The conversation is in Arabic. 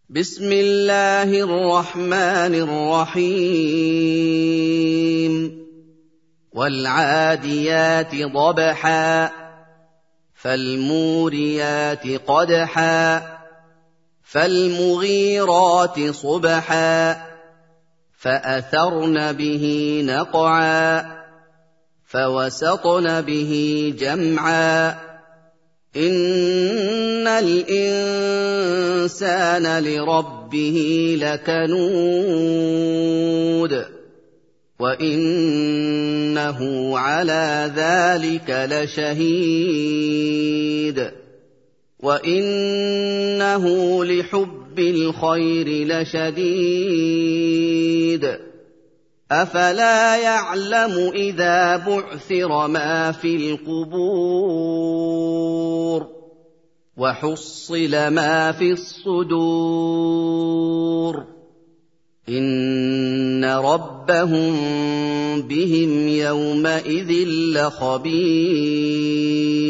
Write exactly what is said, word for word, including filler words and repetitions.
بسم الله الرحمن الرحيم والعاديات ضبحا فالموريات قدحا فالمغيرات صبحا فأثرن به نقعا فوسطن به جمعا إن الإنسان لربه لكنود وإنه على ذلك لشهيد وإنه لحب الخير لشديد أفلا يعلم إذا بعثر ما في القبور وحصل ما في الصدور إن ربهم بهم يومئذ لخبير